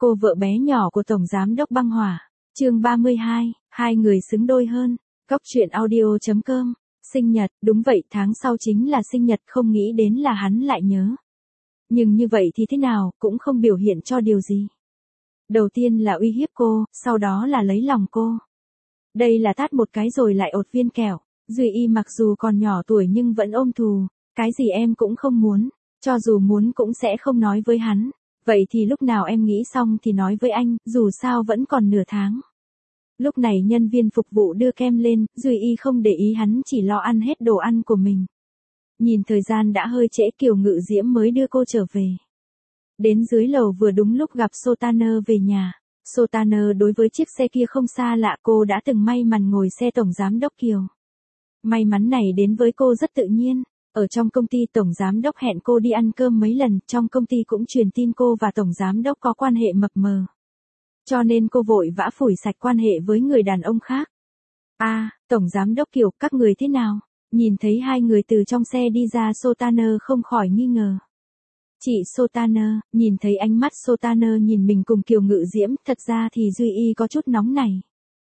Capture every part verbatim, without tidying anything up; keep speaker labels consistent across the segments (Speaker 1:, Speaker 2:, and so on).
Speaker 1: cô vợ bé nhỏ của Tổng Giám đốc băng hỏa. Chương ba mươi hai, hai người xứng đôi hơn. Cóc truyện audio chấm com. Sinh nhật, đúng vậy, tháng sau chính là sinh nhật, không nghĩ đến là hắn lại nhớ. Nhưng như vậy thì thế nào, cũng không biểu hiện cho điều gì. Đầu tiên là uy hiếp cô, sau đó là lấy lòng cô. Đây là tát một cái rồi lại ột viên kẹo. Duy Y mặc dù còn nhỏ tuổi nhưng vẫn ôm thù. Cái gì em cũng không muốn, cho dù muốn cũng sẽ không nói với hắn. Vậy thì lúc nào em nghĩ xong thì nói với anh, dù sao vẫn còn nửa tháng. Lúc này nhân viên phục vụ đưa kem lên, Duy Y không để ý hắn, chỉ lo ăn hết đồ ăn của mình. Nhìn thời gian đã hơi trễ, Kiều Ngự Diễm mới đưa cô trở về. Đến dưới lầu vừa đúng lúc gặp Sotaner về nhà. Sotaner đối với chiếc xe kia không xa lạ, cô đã từng may mắn ngồi xe Tổng Giám đốc Kiều. May mắn này đến với cô rất tự nhiên. Ở trong công ty Tổng Giám đốc hẹn cô đi ăn cơm mấy lần, trong công ty cũng truyền tin cô và Tổng Giám đốc có quan hệ mập mờ. Cho nên cô vội vã phủi sạch quan hệ với người đàn ông khác. a à, Tổng Giám đốc Kiều, các người thế nào? Nhìn thấy hai người từ trong xe đi ra, Sotaner không khỏi nghi ngờ. Chị Sotaner, nhìn thấy ánh mắt Sotaner nhìn mình cùng Kiều Ngự Diễm, thật ra thì Duy Y có chút nóng này.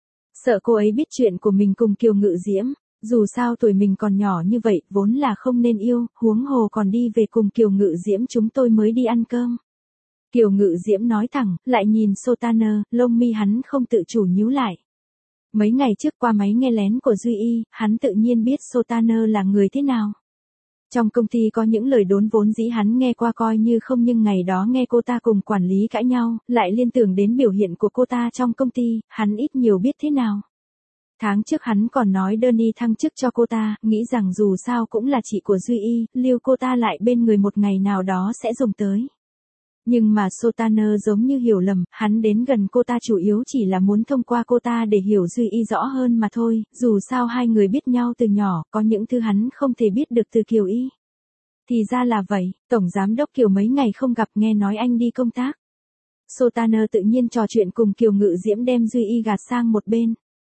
Speaker 1: Sợ cô ấy biết chuyện của mình cùng Kiều Ngự Diễm. Dù sao tuổi mình còn nhỏ như vậy, vốn là không nên yêu, huống hồ còn đi về cùng Kiều Ngự Diễm, chúng tôi mới đi ăn cơm. Kiều Ngự Diễm nói thẳng, lại nhìn Sotaner, lông mi hắn không tự chủ nhíu lại. Mấy ngày trước qua máy nghe lén của Duy Y, hắn tự nhiên biết Sotaner là người thế nào. Trong công ty có những lời đồn vốn dĩ hắn nghe qua coi như không, nhưng ngày đó nghe cô ta cùng quản lý cãi nhau, lại liên tưởng đến biểu hiện của cô ta trong công ty, hắn ít nhiều biết thế nào. Tháng trước hắn còn nói đơn y thăng chức cho cô ta, nghĩ rằng dù sao cũng là chị của Duy Y, lưu cô ta lại bên người một ngày nào đó sẽ dùng tới. Nhưng mà Sotaner giống như hiểu lầm, hắn đến gần cô ta chủ yếu chỉ là muốn thông qua cô ta để hiểu Duy Y rõ hơn mà thôi, dù sao hai người biết nhau từ nhỏ, có những thứ hắn không thể biết được từ Kiều Y. Thì ra là vậy, Tổng Giám đốc Kiều mấy ngày không gặp, nghe nói anh đi công tác. Sotaner tự nhiên trò chuyện cùng Kiều Ngự Diễm, đem Duy Y gạt sang một bên.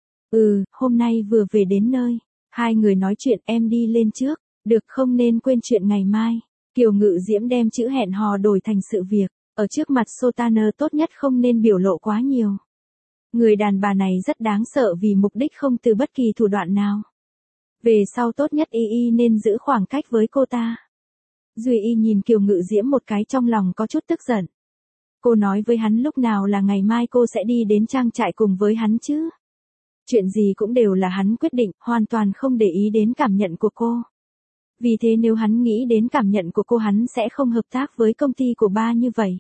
Speaker 1: Ừ, hôm nay vừa về đến nơi. Hai người nói chuyện, em đi lên trước, được không, nên quên chuyện ngày mai. Kiều Ngự Diễm đem chữ hẹn hò đổi thành sự việc. Ở trước mặt Sotaner tốt nhất không nên biểu lộ quá nhiều. Người đàn bà này rất đáng sợ vì mục đích không từ bất kỳ thủ đoạn nào. Về sau tốt nhất Y Y nên giữ khoảng cách với cô ta. Duy Y nhìn Kiều Ngự Diễm một cái, trong lòng có chút tức giận. Cô nói với hắn lúc nào là ngày mai cô sẽ đi đến trang trại cùng với hắn chứ? Chuyện gì cũng đều là hắn quyết định, hoàn toàn không để ý đến cảm nhận của cô. Vì thế nếu hắn nghĩ đến cảm nhận của cô, hắn sẽ không hợp tác với công ty của ba như vậy.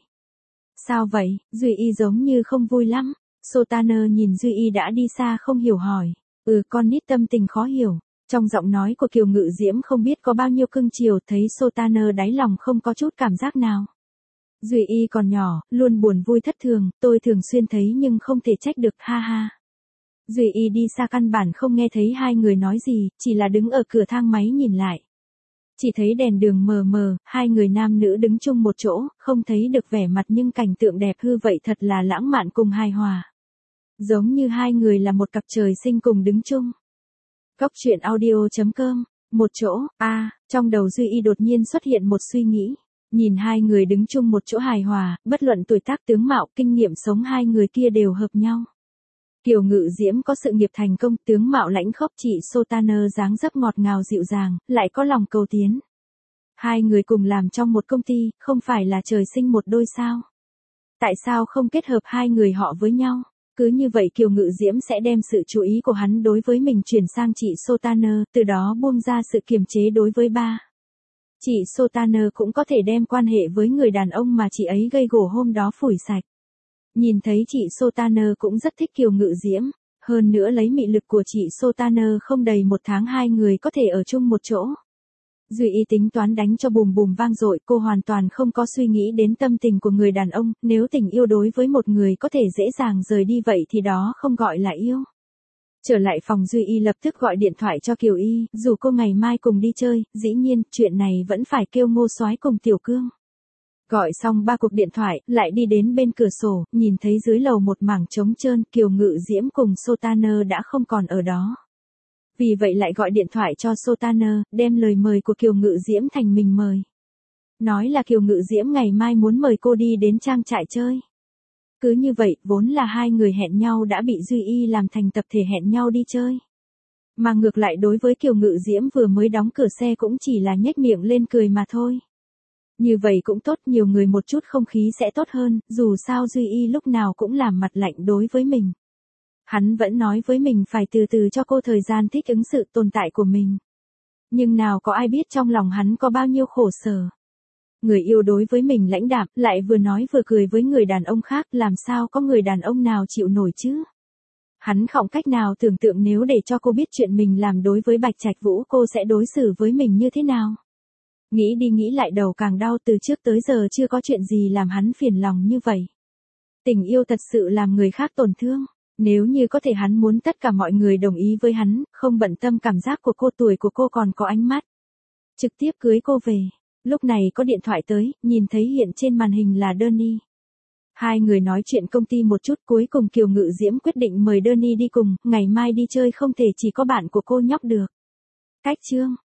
Speaker 1: Sao vậy? Duy Y giống như không vui lắm. Sotaner nhìn Duy Y đã đi xa không hiểu hỏi. Ừ, con nít tâm tình khó hiểu. Trong giọng nói của Kiều Ngự Diễm không biết có bao nhiêu cưng chiều, thấy Sotaner đáy lòng không có chút cảm giác nào. Duy Y còn nhỏ, luôn buồn vui thất thường, tôi thường xuyên thấy nhưng không thể trách được, ha ha. Duy Y đi xa căn bản không nghe thấy hai người nói gì, chỉ là đứng ở cửa thang máy nhìn lại. Chỉ thấy đèn đường mờ mờ, hai người nam nữ đứng chung một chỗ, không thấy được vẻ mặt nhưng cảnh tượng đẹp hư vậy, thật là lãng mạn cùng hài hòa. Giống như hai người là một cặp trời sinh cùng đứng chung. Cóc truyện audio chấm com. Một chỗ, a à, trong đầu Duy Y đột nhiên xuất hiện một suy nghĩ. Nhìn hai người đứng chung một chỗ hài hòa, bất luận tuổi tác tướng mạo, kinh nghiệm sống, hai người kia đều hợp nhau. Kiều Ngự Diễm có sự nghiệp thành công, tướng mạo lãnh khốc, chị Sotaner dáng dấp ngọt ngào dịu dàng, lại có lòng cầu tiến. Hai người cùng làm trong một công ty, không phải là trời sinh một đôi sao? Tại sao không kết hợp hai người họ với nhau? Cứ như vậy Kiều Ngự Diễm sẽ đem sự chú ý của hắn đối với mình chuyển sang chị Sotaner, từ đó buông ra sự kiềm chế đối với ba. Chị Sotaner cũng có thể đem quan hệ với người đàn ông mà chị ấy gây gổ hôm đó phủi sạch. Nhìn thấy chị Sotaner cũng rất thích Kiều Ngự Diễm, hơn nữa lấy mị lực của chị Sotaner không đầy một tháng hai người có thể ở chung một chỗ. Duy Y tính toán đánh cho bùm bùm vang dội, cô hoàn toàn không có suy nghĩ đến tâm tình của người đàn ông, nếu tình yêu đối với một người có thể dễ dàng rời đi vậy thì đó không gọi là yêu. Trở lại phòng, Duy Y lập tức gọi điện thoại cho Kiều Y, dù cô ngày mai cùng đi chơi, dĩ nhiên, chuyện này vẫn phải kêu Ngô Soái cùng Tiểu Cương. Gọi xong ba cuộc điện thoại, lại đi đến bên cửa sổ, nhìn thấy dưới lầu một mảng trống trơn, Kiều Ngự Diễm cùng Sotaner đã không còn ở đó. Vì vậy lại gọi điện thoại cho Sotaner, đem lời mời của Kiều Ngự Diễm thành mình mời. Nói là Kiều Ngự Diễm ngày mai muốn mời cô đi đến trang trại chơi. Cứ như vậy, vốn là hai người hẹn nhau đã bị Duy Y làm thành tập thể hẹn nhau đi chơi. Mà ngược lại đối với Kiều Ngự Diễm vừa mới đóng cửa xe cũng chỉ là nhếch miệng lên cười mà thôi. Như vậy cũng tốt, nhiều người một chút không khí sẽ tốt hơn, dù sao Duy Y lúc nào cũng làm mặt lạnh đối với mình. Hắn vẫn nói với mình phải từ từ cho cô thời gian thích ứng sự tồn tại của mình. Nhưng nào có ai biết trong lòng hắn có bao nhiêu khổ sở. Người yêu đối với mình lãnh đạm, lại vừa nói vừa cười với người đàn ông khác, làm sao có người đàn ông nào chịu nổi chứ? Hắn không cách nào tưởng tượng nếu để cho cô biết chuyện mình làm đối với Bạch Trạch Vũ cô sẽ đối xử với mình như thế nào. Nghĩ đi nghĩ lại đầu càng đau, từ trước tới giờ chưa có chuyện gì làm hắn phiền lòng như vậy. Tình yêu thật sự làm người khác tổn thương. Nếu như có thể hắn muốn tất cả mọi người đồng ý với hắn, không bận tâm cảm giác của cô, tuổi của cô còn có ánh mắt. Trực tiếp cưới cô về. Lúc này có điện thoại tới, nhìn thấy hiện trên màn hình là Danny. Hai người nói chuyện công ty một chút, cuối cùng Kiều Ngự Diễm quyết định mời Danny đi cùng, ngày mai đi chơi không thể chỉ có bạn của cô nhóc được. Cách chương